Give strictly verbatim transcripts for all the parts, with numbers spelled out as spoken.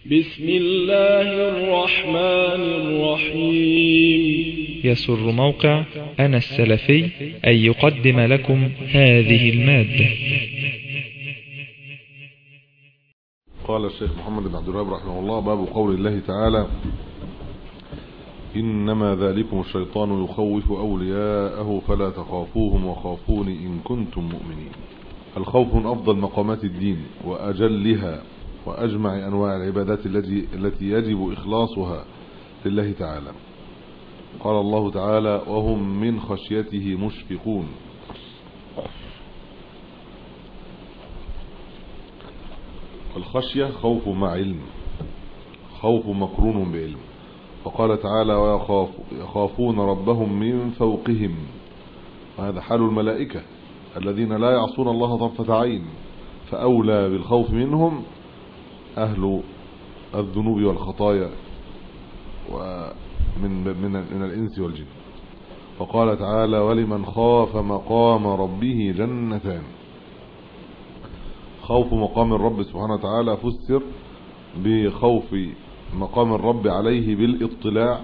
بسم الله الرحمن الرحيم. يسر موقع أنا السلفي أن يقدم لكم هذه المادة. قال الشيخ محمد بن عبد الوهاب رحمه الله: باب قول الله تعالى: إنما ذلكم الشيطان يخوف أولياءه فلا تخافوهم وخافون إن كنتم مؤمنين. الخوف من أفضل مقامات الدين وأجلها وأجمع أنواع العبادات التي التي يجب إخلاصها لله تعالى. قال الله تعالى: وهم من خشيته مشفقون. الخشية خوف مع علم، خوف مقرون بعلم. وقال تعالى: ويخافون ربهم من فوقهم. وهذا حال الملائكة الذين لا يعصون الله طرفة عين، فأولى بالخوف منهم أهل الذنوب والخطايا ومن من من الإنس والجن. وقال تعالى: ولمن خاف مقام ربه جنتان. خوف مقام الرب سبحانه وتعالى فسر بخوف مقام الرب عليه بالاطلاع،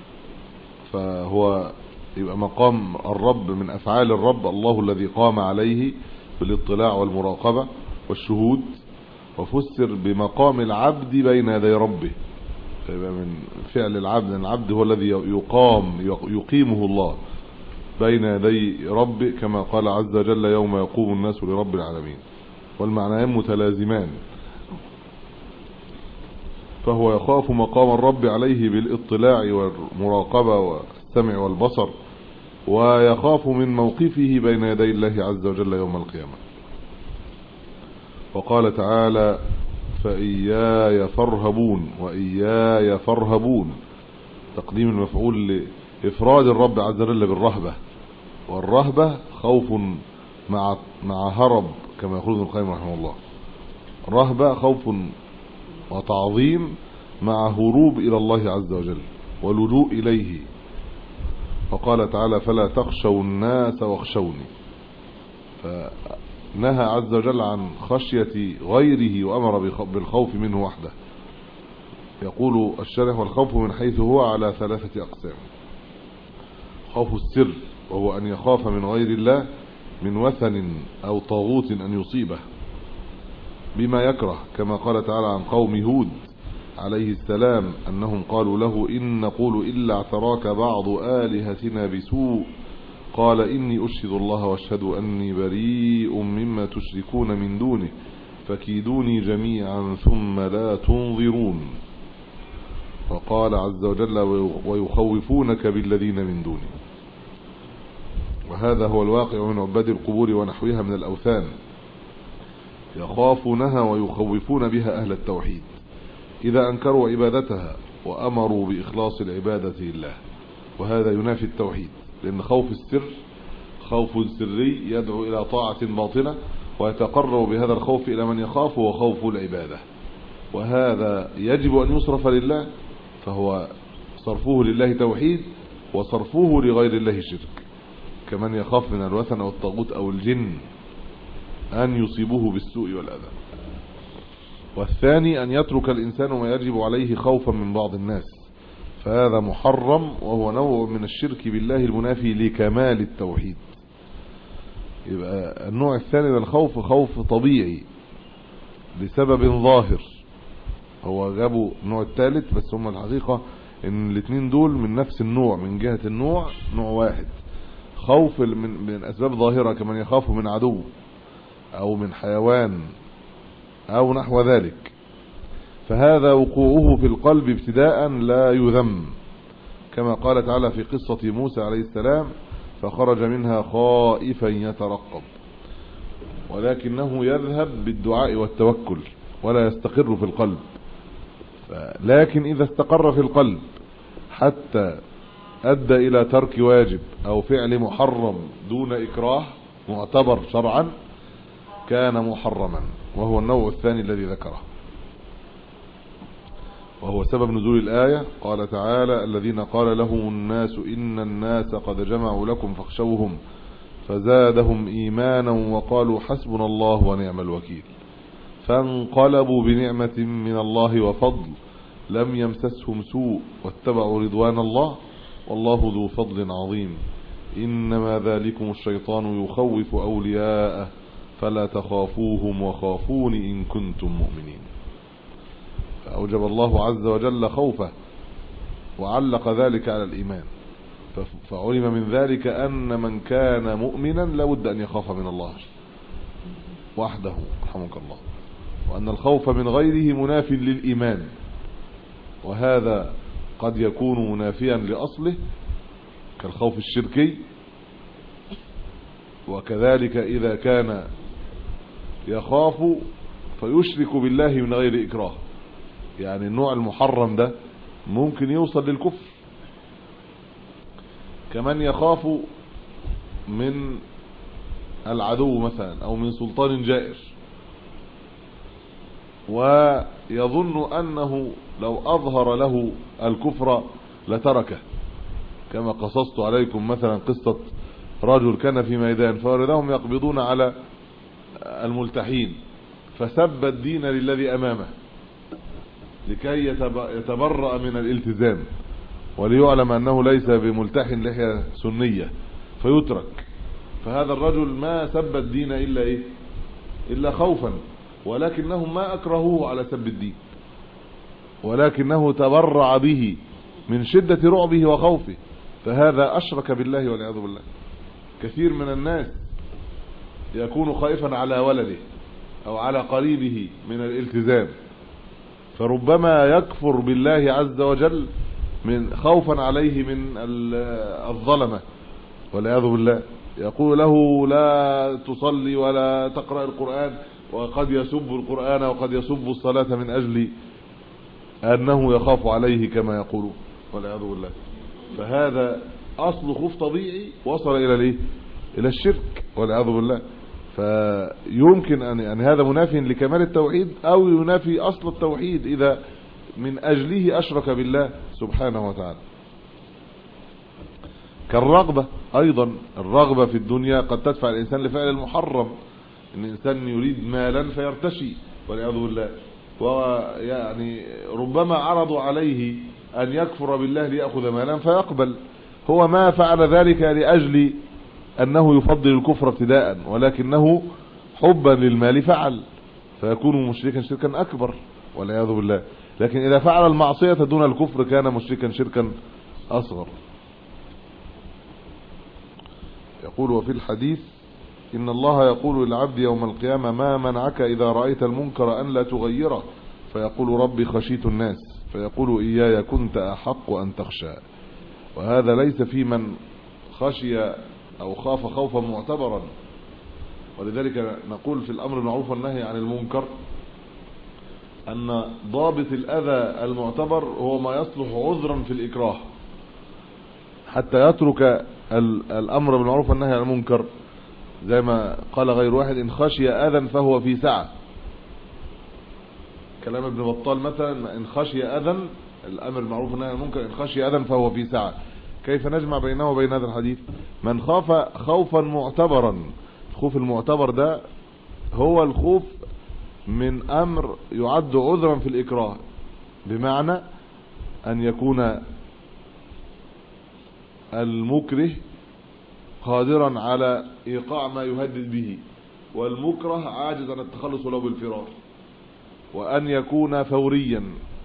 فهو يبقى مقام الرب من أفعال الرب، الله الذي قام عليه بالاطلاع والمراقبة والشهود. وفسر بمقام العبد بين يدي ربه، فيبقى من فعل العبد، العبد هو الذي يقام يقيمه الله بين يدي ربه، كما قال عز وجل: يوم يقوم الناس لرب العالمين. والمعنيان متلازمان، فهو يخاف مقام الرب عليه بالاطلاع والمراقبة والسمع والبصر، ويخاف من موقفه بين يدي الله عز وجل يوم القيامة. وقال تعالى: فإياي فارهبون وإياي فارهبون، تقديم المفعول لإفراد الرب عز وجل بالرهبة. والرهبة خوف مع مع هرب، كما يقول ابن القيم رحمه الله. رهبة خوف وتعظيم مع هروب إلى الله عز وجل واللجوء إليه. فقال تعالى: فلا تخشوا الناس واخشوني. فنهى عز وجل عن خشية غيره وأمر بالخوف منه وحده. يقول الشارح: والخوف من حيث هو على ثلاثة أقسام: خوف السر، وهو أن يخاف من غير الله من وثن أو طاغوت أن يصيبه بما يكره، كما قال تعالى عن قوم هود عليه السلام أنهم قالوا له: إن نقول إلا اعتراك بعض آلهتنا بسوء، قال: إني أشهد الله واشهدوا أني بريء مما تشركون من دونه فكيدوني جميعا ثم لا تنظرون. وقال عز وجل: ويخوفونك بالذين من دونه. وهذا هو الواقع من عباد القبور ونحوها من الأوثان، يخافونها ويخوفون بها أهل التوحيد إذا أنكروا عبادتها وأمروا بإخلاص العبادة لله. وهذا ينافي التوحيد، لأن خوف السر خوف سري يدعو إلى طاعة باطنة، ويتقرب بهذا الخوف إلى من يخاف، وخوف العبادة. وهذا يجب أن يصرف لله، فهو صرفه لله توحيد، وصرفه لغير الله شرك، كمن يخاف من الوثن أو الطاغوت أو الجن أن يصيبه بالسوء والأذى. والثاني أن يترك الإنسان ما يجب عليه خوفا من بعض الناس، فهذا محرم، وهو نوع من الشرك بالله المنافي لكمال التوحيد. يبقى النوع الثاني من الخوف خوف طبيعي بسبب ظاهر. هو جابوا النوع الثالث، بس هم الحقيقة ان الاثنين دول من نفس النوع، من جهة النوع نوع واحد. خوف من, من أسباب ظاهرة، كمن يخاف من عدو أو من حيوان أو نحو ذلك، فهذا وقوعه في القلب ابتداء لا يذم، كما قال تعالى في قصة موسى عليه السلام: فخرج منها خائفا يترقب، ولكنه يذهب بالدعاء والتوكل ولا يستقر في القلب. لكن إذا استقر في القلب حتى أدى إلى ترك واجب أو فعل محرم دون إكراه معتبر شرعا، كان محرما، وهو النوع الثاني الذي ذكره، وهو سبب نزول الآية. قال تعالى: الذين قال لهم الناس إن الناس قد جمعوا لكم فاخشوهم فزادهم إيمانا وقالوا حسبنا الله ونعم الوكيل. فانقلبوا بنعمة من الله وفضل لم يمسسهم سوء واتبعوا رضوان الله والله ذو فضل عظيم. إنما ذلكم الشيطان يخوف أولياءه فلا تخافوهم وخافون إن كنتم مؤمنين. فأوجب الله عز وجل خوفه وعلق ذلك على الإيمان، فعلم من ذلك أن من كان مؤمنا لابد أن يخاف من الله وحده رحمك الله، وأن الخوف من غيره مناف للإيمان، وهذا قد يكون منافيا لأصله كالخوف الشركي، وكذلك إذا كان يخاف فيشرك بالله من غير إكراه، يعني النوع المحرم ده ممكن يوصل للكفر. كمان يخاف من العدو مثلا أو من سلطان جائر، ويظن أنه لو أظهر له الكفر لتركه، كما قصصت عليكم مثلا قصة رجل كان في ميدان فوردهم يقبضون على الملتحين فسب الدين للذي أمامه لكي يتبرأ من الالتزام وليعلم أنه ليس بملتحن لحية سنية فيترك. فهذا الرجل ما سب الدين إلا إيه إلا خوفا، ولكنهم ما أكرهوه على سب الدين، ولكنه تبرع به من شدة رعبه وخوفه، فهذا أشرك بالله والعياذ بالله. كثير من الناس يكون خائفا على ولده أو على قريبه من الالتزام، فربما يكفر بالله عز وجل من خوفا عليه من الظلمة والعياذ بالله، يقول له لا تصلي ولا تقرأ القرآن، وقد يسب القرآن وقد يسب الصلاة من أجل أنه يخاف عليه كما يقولون والعياذ بالله. فهذا أصل خوف طبيعي وصل إلى الايه إلى الشرك والعياذ بالله. فيمكن أن يعني هذا منافي لكمال التوحيد أو ينافي أصل التوحيد إذا من أجله أشرك بالله سبحانه وتعالى. كالرغبة أيضا، الرغبة في الدنيا قد تدفع الإنسان لفعل المحرم، إن الإنسان يريد مالا فيرتشي والعياذ بالله، ويعني ربما عرضوا عليه أن يكفر بالله ليأخذ مالا فيقبل، هو ما فعل ذلك لأجل أنه يفضل الكفر ابتداء، ولكنه حبا للمال فعل، فيكون مشركا شركا أكبر والعياذ بالله. لكن إذا فعل المعصية دون الكفر كان مشركا شركا أصغر. يقول وفي الحديث إن الله يقول للعبد يوم القيامة ما منعك إذا رأيت المنكر أن لا تغيره، فيقول ربي خشيت الناس، فيقول إياي كنت أحق أن تخشى. وهذا ليس في من خشي أو خاف خوفا معتبرا، ولذلك نقول في الأمر المعروف والنهي عن المنكر أن ضابط الأذى المعتبر هو ما يصلح عذرا في الإكراه، حتى يترك الأمر بالمعروف والنهي عن المنكر، زي ما قال غير واحد إن خشي أذى فهو في سعة. كلام ابن بطال مثلا إن خشي أذى، الأمر المعروف والنهي عن المنكر إن خشي أذى فهو في سعة. كيف نجمع بينه وبين هذا الحديث؟ من خاف خوفا معتبرا، الخوف المعتبر ده هو الخوف من أمر يعد عذرا في الإكراه، بمعنى أن يكون المكره قادرا على إيقاع ما يهدد به، والمكره عاجز عن التخلص له بالفرار، وأن يكون فوريا،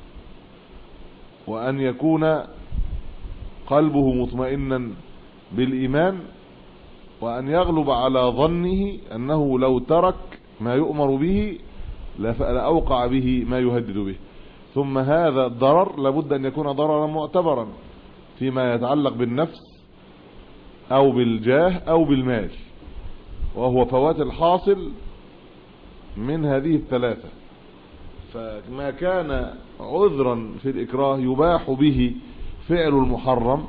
وأن يكون قلبه مطمئنا بالإيمان، وأن يغلب على ظنه أنه لو ترك ما يؤمر به لأوقع به ما يهدد به. ثم هذا الضرر لابد أن يكون ضررا معتبرا فيما يتعلق بالنفس أو بالجاه أو بالمال، وهو فوات الحاصل من هذه الثلاثة. فما كان عذرا في الإكراه يباح به فعل المحرم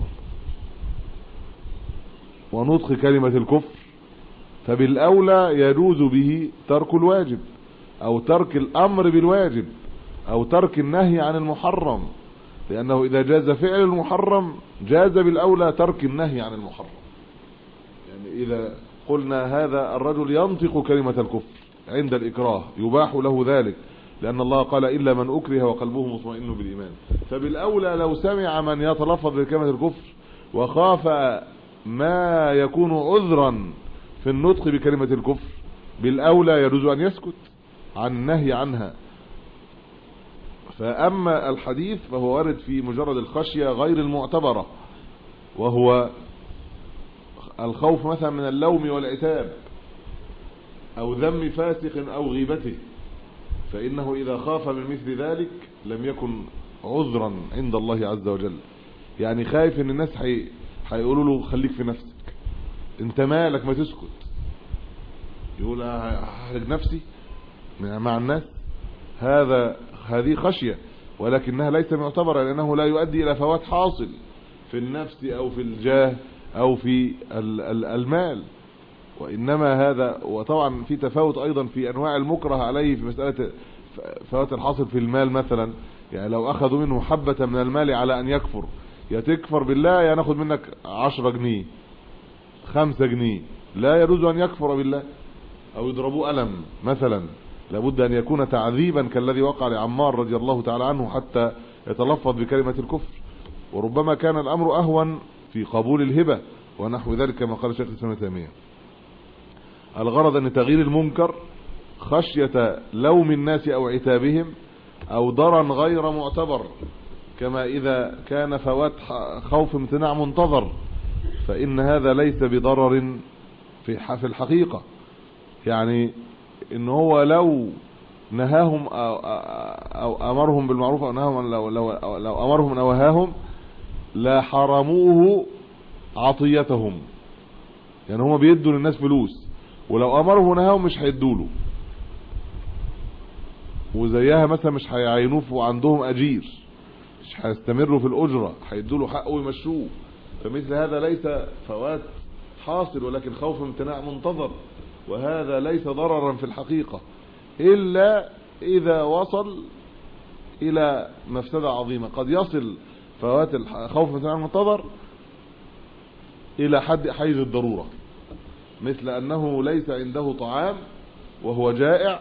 ونطق كلمة الكفر، فبالأولى يجوز به ترك الواجب أو ترك الأمر بالواجب أو ترك النهي عن المحرم، لأنه إذا جاز فعل المحرم جاز بالأولى ترك النهي عن المحرم. يعني إذا قلنا هذا الرجل ينطق كلمة الكفر عند الإكراه يباح له ذلك، لأن الله قال إلا من أكره وقلبه مطمئن بالإيمان. فبالأولى لو سمع من يتلفظ بكلمة الكفر وخاف ما يكون عذرا في النطق بكلمة الكفر، بالأولى يجوز أن يسكت عن النهي عنها. فأما الحديث فهو وارد في مجرد الخشية غير المعتبرة، وهو الخوف مثلا من اللوم والعتاب أو ذم فاسق أو غيبته، فإنه إذا خاف من مثل ذلك لم يكن عذرا عند الله عز وجل. يعني خايف ان الناس حي... هيقولوا له خليك في نفسك، انت مالك ما تسكت، يقول هحرج نفسي مع الناس، هذا هذه خشية ولكنها ليس معتبرة، لأنه لا يؤدي إلى فوات حاصل في النفس أو في الجاه أو في المال، وإنما هذا. وطبعا في تفاوت أيضا في أنواع المكره عليه في مسألة فوات الحاصل في المال مثلا. يعني لو أخذوا منه حبة من المال على أن يكفر، يا تكفر بالله يا ناخد منك عشرة جنيه خمسة جنيه، لا يجوز أن يكفر بالله. أو يضربوه ألم مثلا، لابد أن يكون تعذيبا كالذي وقع لعمار رضي الله تعالى عنه حتى يتلفظ بكلمة الكفر. وربما كان الأمر أهون في قبول الهبة ونحو ذلك كما قال شيخ الإسلام ابن تيمية. الغرض أن تغيير المنكر خشية لوم الناس أو عتابهم أو ضرر غير معتبر، كما إذا كان فوات خوف امتناع منتظر، فإن هذا ليس بضرر في في الحقيقة. يعني إن هو لو نهاهم أو, أو أمرهم بالمعروف أو نهاهم لو, لو, لو أمرهم أو نهاهم لا حرموه عطيتهم. يعني هم بيدوا للناس فلوس، ولو أمرهم ونهاهم مش هيدوا له، وزيها مثلا مش هيعينوه وعندهم أجير، مش هيستمروا في الأجرة، هيدوا له حقه ويمشوه. فمثل هذا ليس فوات حاصل ولكن خوف امتناع منتظر، وهذا ليس ضررا في الحقيقة إلا إذا وصل إلى مفسدة عظيمة. قد يصل فوات خوف امتناع منتظر إلى حد حيز الضرورة، مثل أنه ليس عنده طعام وهو جائع،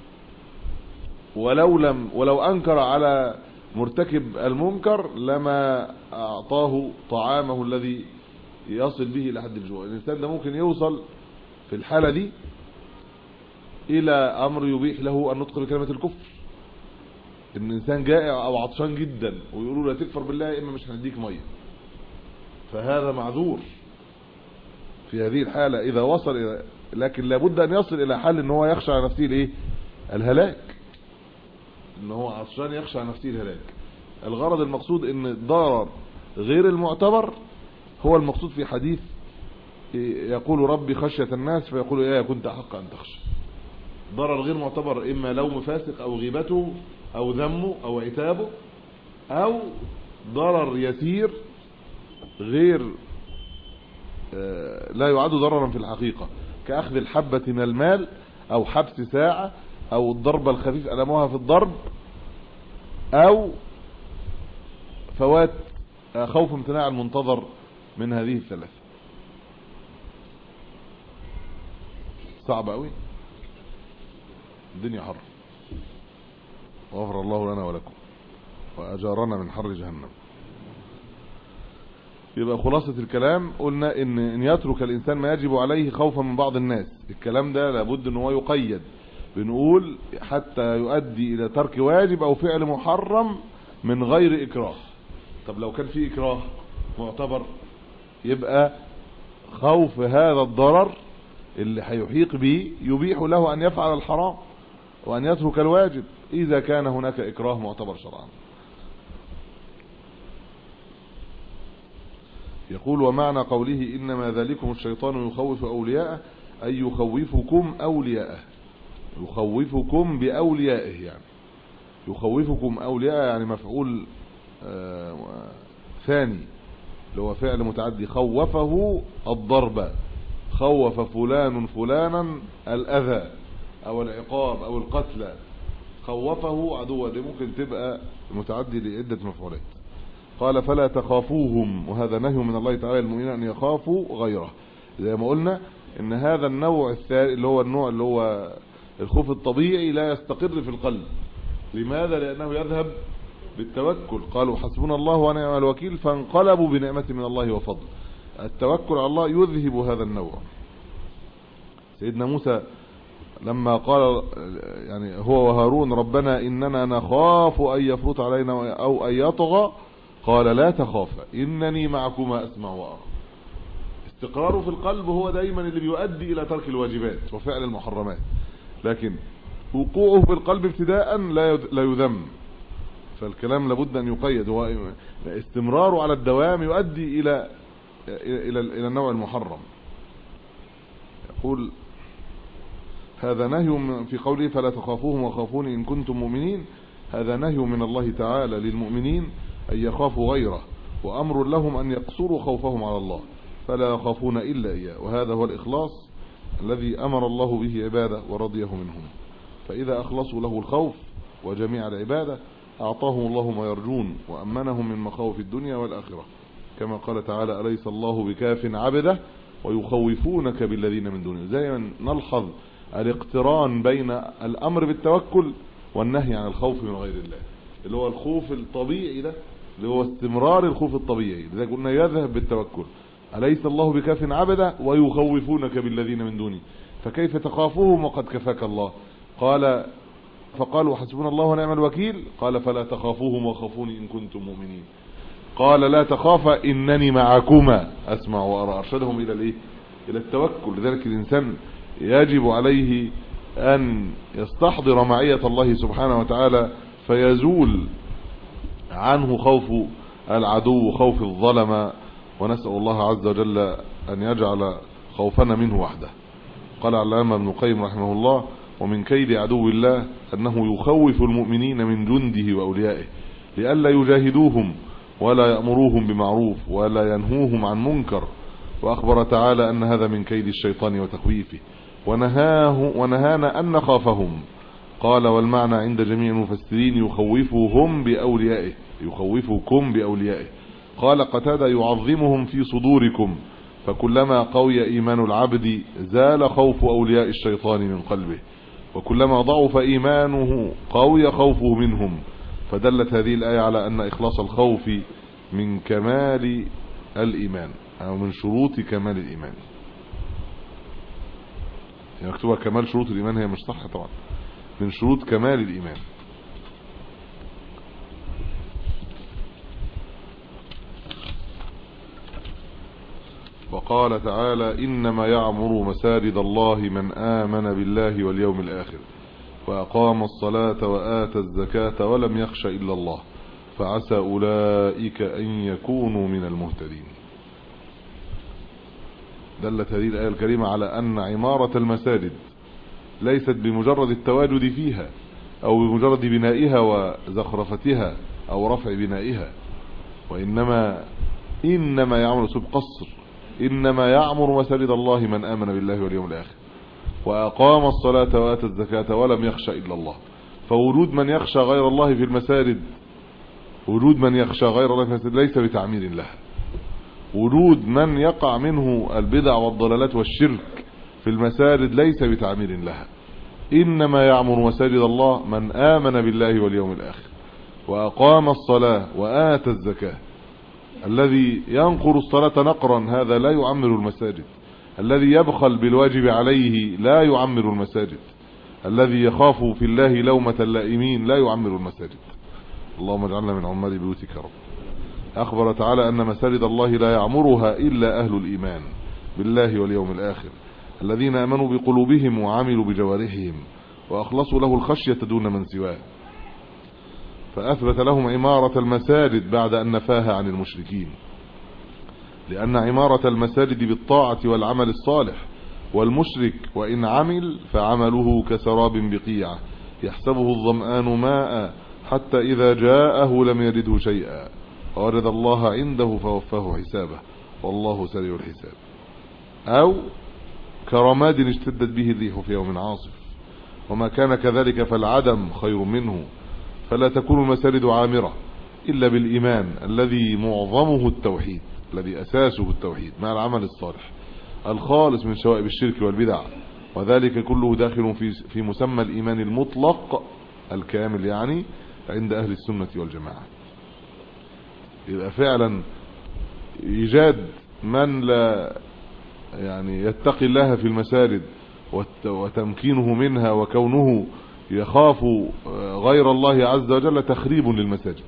ولو لم ولو أنكر على مرتكب المنكر لما أعطاه طعامه الذي يصل به إلى حد الجوع. الإنسان ده ممكن يوصل في الحالة دي إلى أمر يبيح له النطق بكلمة الكفر. إن الإنسان جائع أو عطشان جدا ويقولوا لا تكفر بالله إما مش هنديك مية، فهذا معذور في هذه الحالة إذا وصل إلى، لكن لابد أن يصل إلى حل إن هو يخشى على نفسه الإيه؟ الهلاك. إن هو عطشان يخشى على نفسه الهلاك. الغرض المقصود إن الضرر غير المعتبر هو المقصود في حديث يقول ربي خشية الناس فيقول يا كنت أحق أن تخشى. ضرر غير معتبر إما لوم فاسق أو غيبته أو ذمه أو عتابه، أو ضرر يسير غير لا يعد ضررا في الحقيقة، كأخذ الحبة من المال أو حبس ساعة أو الضربة الخفيف ألموها في الضرب، أو فوات خوف امتناع المنتظر من هذه الثلاثة. صعب قوي، الدنيا حر، وغفر الله لنا ولكم وأجارنا من حر جهنم. يبقى خلاصة الكلام قلنا إن, إن يترك الإنسان ما يجب عليه خوفا من بعض الناس. الكلام ده لابد إن هو يقيد، بنقول حتى يؤدي إلى ترك واجب أو فعل محرم من غير إكراه. طب لو كان في إكراه معتبر يبقى خوف هذا الضرر اللي هيحيق به يبيح له أن يفعل الحرام وأن يترك الواجب إذا كان هناك إكراه معتبر شرعا. يقول ومعنى قوله إنما ذلكم الشيطان يخوف أولياءه أي يخوفكم أولياءه، يخوفكم بأوليائه، يعني يخوفكم أولياءه يعني مفعول آه ثاني اللي هو فعل متعدي. خوفه الضرب، خوف فلان فلانا الأذى أو العقاب أو القتل، خوفه عدوه، دي ممكن تبقى متعدي لعدة مفعولات. قال فلا تخافوهم، وهذا نهي من الله تعالى المؤمنين أن يخافوا غيره. زي ما قلنا ان هذا النوع الثاني اللي هو النوع اللي هو الخوف الطبيعي لا يستقر في القلب. لماذا؟ لأنه يذهب بالتوكل. قالوا حسبنا الله ونعم الوكيل فانقلبوا بنعمة من الله وفضل. التوكل على الله يذهب هذا النوع. سيدنا موسى لما قال يعني هو وهارون ربنا إننا نخاف أن يفرط علينا أو أن يطغى، قال لا تخافا إنني معكما أسمع وأرى. استقراره في القلب هو دايما اللي بيؤدي إلى ترك الواجبات وفعل المحرمات، لكن وقوعه في القلب ابتداء لا يذم. فالكلام لابد أن يقيد، هو استمراره على الدوام يؤدي إلى إلى إلى النوع المحرم. يقول هذا نهي في قوله فلا تخافوهم وخافوني إن كنتم مؤمنين. هذا نهي من الله تعالى للمؤمنين أن يخافوا غيره، وأمر لهم أن يقصروا خوفهم على الله فلا يخافون إلا إياه. وهذا هو الإخلاص الذي أمر الله به عباده ورضيه منهم. فإذا أخلصوا له الخوف وجميع العبادة أعطاهم الله ما يرجون وأمنهم من مخاوف الدنيا والآخرة، كما قال تعالى أليس الله بكاف عبده ويخوفونك بالذين من دونه. زي ما نلحظ الاقتران بين الأمر بالتوكل والنهي عن الخوف من غير الله، اللي هو الخوف الطبيعي ده اللي هو استمرار الخوف الطبيعي. لذا قلنا يذهب بالتوكل. أليس الله بكاف عبده ويخوفونك بالذين من دونه، فكيف تخافوهم وقد كفاك الله؟ قال فقالوا حسبنا الله ونعم الوكيل، قال فلا تخافوهم وخافوني إن كنتم مؤمنين. قال لا تخافا إنني معكما أسمع وأرى. أرشدهم إلى الإيه؟ إلى التوكل. لذلك الإنسان يجب عليه أن يستحضر معية الله سبحانه وتعالى فيزول عنه خوف العدو خوف الظلم، ونسأل الله عز وجل أن يجعل خوفنا منه وحده. قال علامة ابن القيم رحمه الله ومن كيد عدو الله أنه يخوف المؤمنين من جنده وأوليائه لئلا يجاهدوهم ولا يأمروهم بمعروف ولا ينهوهم عن منكر. وأخبر تعالى أن هذا من كيد الشيطان وتخويفه ونهاه ونهانا أن نخافهم. قال والمعنى عند جميع المفسرين يخوفهم بأوليائه يخوفكم بأوليائه. قال قتادة يعظمهم في صدوركم، فكلما قوي إيمان العبد زال خوف أولياء الشيطان من قلبه، وكلما ضعف إيمانه قوي خوفه منهم. فدلت هذه الآية على أن إخلاص الخوف من كمال الإيمان أو من شروط كمال الإيمان. يعني مكتوبة كمال شروط الإيمان، هي مش صح طبعا، من شروط كمال الإيمان. وقال تعالى إنما يعمر مساجد الله من آمن بالله واليوم الآخر وأقام الصلاة وآتى الزكاة ولم يخش إلا الله فعسى أولئك أن يكونوا من المهتدين. دلت هذه الآية الكريمة على أن عمارة المساجد ليست بمجرد التواجد فيها أو بمجرد بنائها وزخرفتها أو رفع بنائها، وإنما إنما يعمر سب قصر إنما يعمر مساجد الله من آمن بالله واليوم الآخر وأقام الصلاة وآتى الزكاة ولم يخش إلا الله. فوجود من يخشى غير الله في المساجد وجود من يخشى غير الله في المساجد ليس بتعمير لها. وجود من يقع منه البدع والضلالات والشرك في المساجد ليس بتعمير لها. إنما يعمر مساجد الله من آمن بالله واليوم الآخر وأقام الصلاة وآتى الزكاة. الذي ينقر الصلاة نقرا هذا لا يعمر المساجد. الذي يبخل بالواجب عليه لا يعمر المساجد. الذي يخاف في الله لومة اللائمين لا يعمر المساجد. اللهم اجعلنا من عمال بيوتك يا رب. أخبر تعالى أن مساجد الله لا يعمرها إلا أهل الإيمان بالله واليوم الآخر الذين آمنوا بقلوبهم وعملوا بجوارحهم وأخلصوا له الخشية دون من سواه، فأثبت لهم عمارة المساجد بعد أن نفاها عن المشركين. لأن عمارة المساجد بالطاعة والعمل الصالح، والمشرك وإن عمل فعمله كسراب بقيعة يحسبه الظمآن ماء حتى إذا جاءه لم يجده شيئا ووجد الله عنده فوفاه حسابه والله سريع الحساب. أو كرماد اشتدت به الريح في يوم عاصف وما كان كذلك فالعدم خير منه. فلا تكون المساجد عامرة إلا بالإيمان الذي معظمه التوحيد الذي أساسه التوحيد مع العمل الصالح الخالص من شوائب الشرك والبدع وذلك كله داخل في في مسمى الإيمان المطلق الكامل يعني عند أهل السنة والجماعة. يبقى فعلا إيجاد من لا يعني يتقي الله في المساجد وتمكينه منها وكونه يخاف غير الله عز وجل تخريب للمساجد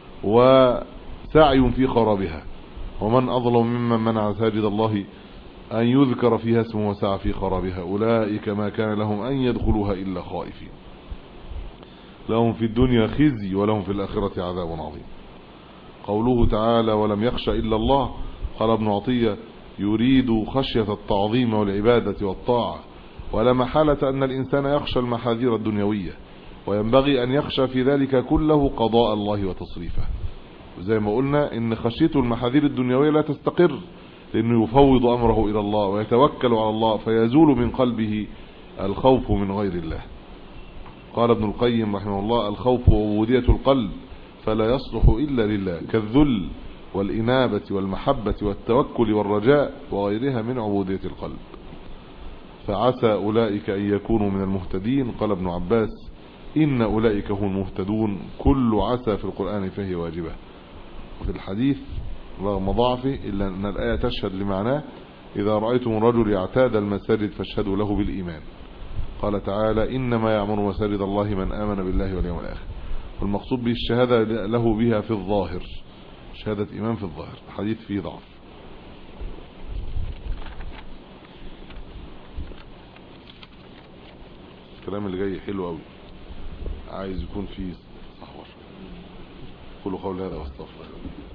وسعي في خرابها. ومن أظلم ممن منع مساجد الله أن يذكر فيها اسمه وسعى في خرابها أولئك ما كان لهم أن يدخلوها إلا خائفين لهم في الدنيا خزي ولهم في الآخرة عذاب عظيم. قوله تعالى ولم يخش إلا الله، قال ابن عطية يريد خشية التعظيم والعبادة والطاعة، ولا محالة أن الإنسان يخشى المحاذير الدنيوية، وينبغي أن يخشى في ذلك كله قضاء الله وتصريفه. وزي ما قلنا إن خشيته المحاذير الدنيوية لا تستقر، لأنه يفوض أمره إلى الله ويتوكل على الله فيزول من قلبه الخوف من غير الله. قال ابن القيم رحمه الله الخوف عبودية القلب فلا يصلح إلا لله، كالذل والإنابة والمحبة والتوكل والرجاء وغيرها من عبودية القلب. فعسى أولئك أن يكونوا من المهتدين. قال ابن عباس إن أولئك هم المهتدون. كل عسى في القرآن فهي واجبة. وفي الحديث رغم ضعفه إلا أن الآية تشهد لمعناه إذا رأيتم الرجل يعتاد المساجد فاشهدوا له بالإيمان. قال تعالى إنما يعمر مساجد الله من آمن بالله واليوم الآخر. والمقصود به الشهادة له بها في الظاهر، شهادة إيمان في الظاهر. حديث فيه ضعف. الكلام اللي جاي حلو قوي، عايز يكون فيه صحوة. قولوا قول هذا واستغفر.